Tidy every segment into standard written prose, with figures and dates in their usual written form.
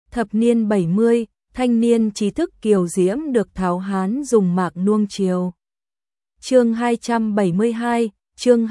Thập niên 70, thanh niên trí thức kiều diễm được tháo hán dùng mạc nuông chiều. Chương 272, chương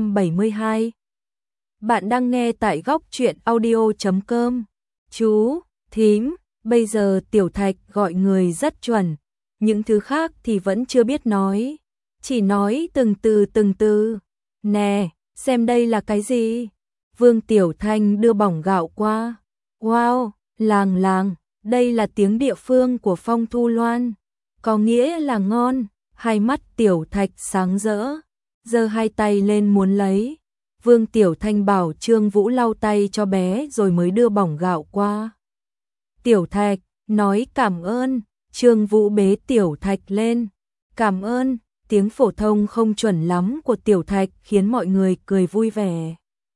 272. Bạn đang nghe tại góc truyện audio.com. Chú, thím, bây giờ Tiểu Thạch gọi người rất chuẩn, những thứ khác thì vẫn chưa biết nói, chỉ nói từng từ. Nè, xem đây là cái gì? Vương Tiểu Thanh đưa bỏng gạo qua. Wow, làng, đây là tiếng địa phương của Phong Thu Loan, có nghĩa là ngon. Hai mắt Tiểu Thạch sáng rỡ, giơ hai tay lên muốn lấy. Vương Tiểu Thanh bảo Trương Vũ lau tay cho bé rồi mới đưa bỏng gạo qua. Tiểu Thạch nói cảm ơn, Trương Vũ bế Tiểu Thạch lên. Cảm ơn, tiếng phổ thông không chuẩn lắm của Tiểu Thạch khiến mọi người cười vui vẻ.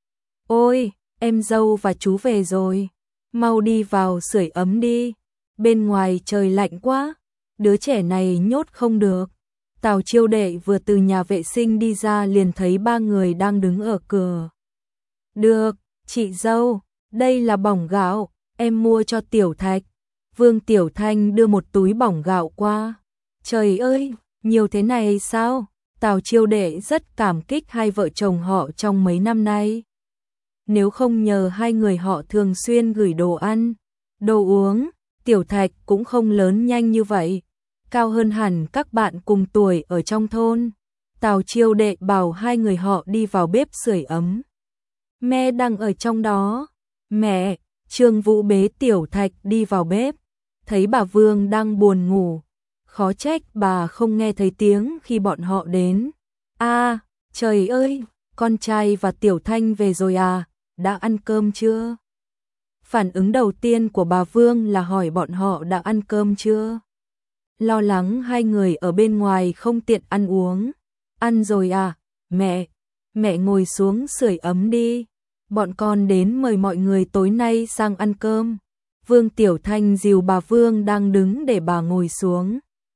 Ôi, em dâu và chú về rồi, mau đi vào sưởi ấm đi, bên ngoài trời lạnh quá, đứa trẻ này nhốt không được. Tào Chiêu Đệ vừa từ nhà vệ sinh đi ra liền thấy ba người đang đứng ở cửa. Được, chị dâu, đây là bỏng gạo, em mua cho Tiểu Thạch. Vương Tiểu Thanh đưa một túi bỏng gạo qua. Trời ơi, nhiều thế này sao? Tào Chiêu Đệ rất cảm kích hai vợ chồng họ trong mấy năm nay. Nếu không nhờ hai người họ thường xuyên gửi đồ ăn, đồ uống, Tiểu Thạch cũng không lớn nhanh như vậy, cao hơn hẳn các bạn cùng tuổi ở trong thôn. Tào Chiêu Đệ bảo hai người họ đi vào bếp sưởi ấm. Mẹ đang ở trong đó. Mẹ, Trương Vũ bế Tiểu Thạch đi vào bếp, thấy bà Vương đang buồn ngủ, khó trách bà không nghe thấy tiếng khi bọn họ đến. À, trời ơi, con trai và Tiểu Thanh về rồi à, đã ăn cơm chưa? Phản ứng đầu tiên của bà Vương là hỏi bọn họ đã ăn cơm chưa? Lo lắng hai người ở bên ngoài không tiện ăn uống. Ăn rồi à, mẹ ngồi xuống sưởi ấm đi. Bọn con đến mời mọi người tối nay sang ăn cơm. Vương Tiểu Thanh dìu bà Vương đang đứng để bà ngồi xuống.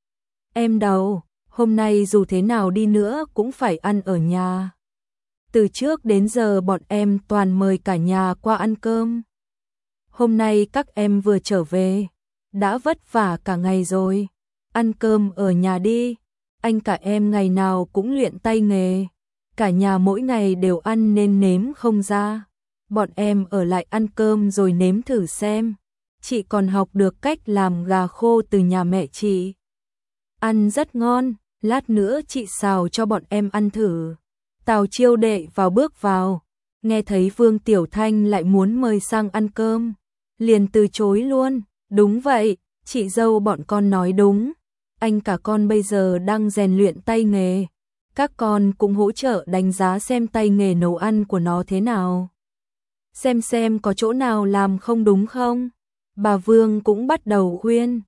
Em đâu, hôm nay dù thế nào đi nữa cũng phải ăn ở nhà. Từ trước đến giờ bọn em toàn mời cả nhà qua ăn cơm. Hôm nay các em vừa trở về, đã vất vả cả ngày rồi. Ăn cơm ở nhà đi, anh cả em ngày nào cũng luyện tay nghề, cả nhà mỗi ngày đều ăn nên nếm không ra. Bọn em ở lại ăn cơm rồi nếm thử xem, chị còn học được cách làm gà khô từ nhà mẹ chị. Ăn rất ngon, lát nữa chị xào cho bọn em ăn thử. Tào Chiêu Đệ bước vào, nghe thấy Vương Tiểu Thanh lại muốn mời sang ăn cơm, liền từ chối luôn. Đúng vậy, chị dâu bọn con nói đúng. Anh cả con bây giờ đang rèn luyện tay nghề, các con cũng hỗ trợ đánh giá xem tay nghề nấu ăn của nó thế nào. Xem có chỗ nào làm không đúng không? Bà Vương cũng bắt đầu khuyên.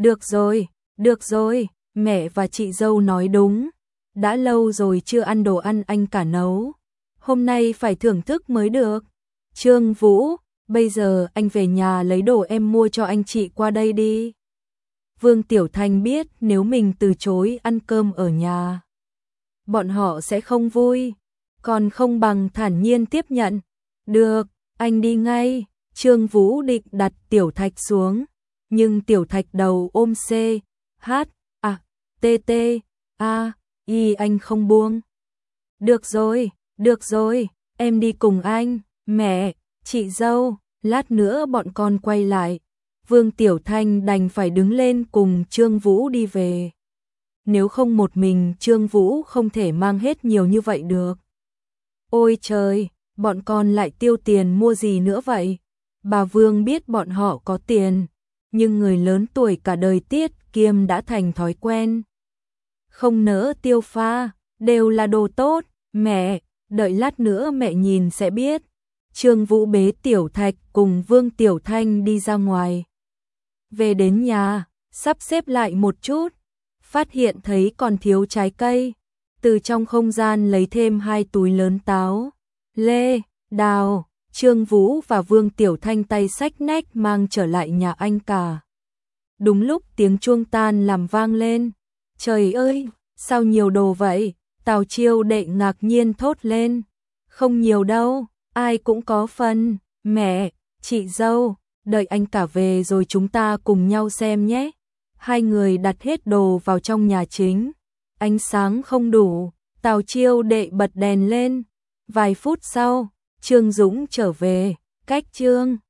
Được rồi, mẹ và chị dâu nói đúng. Đã lâu rồi chưa ăn đồ ăn anh cả nấu. Hôm nay phải thưởng thức mới được. Trương Vũ, bây giờ anh về nhà lấy đồ em mua cho anh chị qua đây đi. Vương Tiểu Thanh biết nếu mình từ chối ăn cơm ở nhà, bọn họ sẽ không vui, còn không bằng thản nhiên tiếp nhận. Được, anh đi ngay. Trương Vũ định đặt Tiểu Thạch xuống, nhưng Tiểu Thạch đầu ôm C, H, A, T, T, A, Y anh không buông. Được rồi, em đi cùng anh. Mẹ, chị dâu, lát nữa bọn con quay lại. Vương Tiểu Thanh đành phải đứng lên cùng Trương Vũ đi về. Nếu không một mình Trương Vũ không thể mang hết nhiều như vậy được. Ôi trời, bọn con lại tiêu tiền mua gì nữa vậy? Bà Vương biết bọn họ có tiền, nhưng người lớn tuổi cả đời tiết kiệm đã thành thói quen. Không nỡ tiêu pha, đều là đồ tốt. Mẹ, đợi lát nữa mẹ nhìn sẽ biết. Trương Vũ bế Tiểu Thạch cùng Vương Tiểu Thanh đi ra ngoài. Về đến nhà, sắp xếp lại một chút, phát hiện thấy còn thiếu trái cây. Từ trong không gian lấy thêm 2 túi lớn táo, lê, đào. Trương Vũ và Vương Tiểu Thanh tay xách nách mang trở lại nhà anh cả. Đúng lúc tiếng chuông tan làm vang lên. Trời ơi, sao nhiều đồ vậy? Tào Chiêu Đệ ngạc nhiên thốt lên. Không nhiều đâu, ai cũng có phần. Mẹ, chị dâu, đợi anh cả về rồi chúng ta cùng nhau xem nhé. Hai người đặt hết đồ vào trong nhà chính. Ánh sáng không đủ, Tào Chiêu đệ bật đèn lên. Vài phút sau, Trương Dũng trở về, cách Trương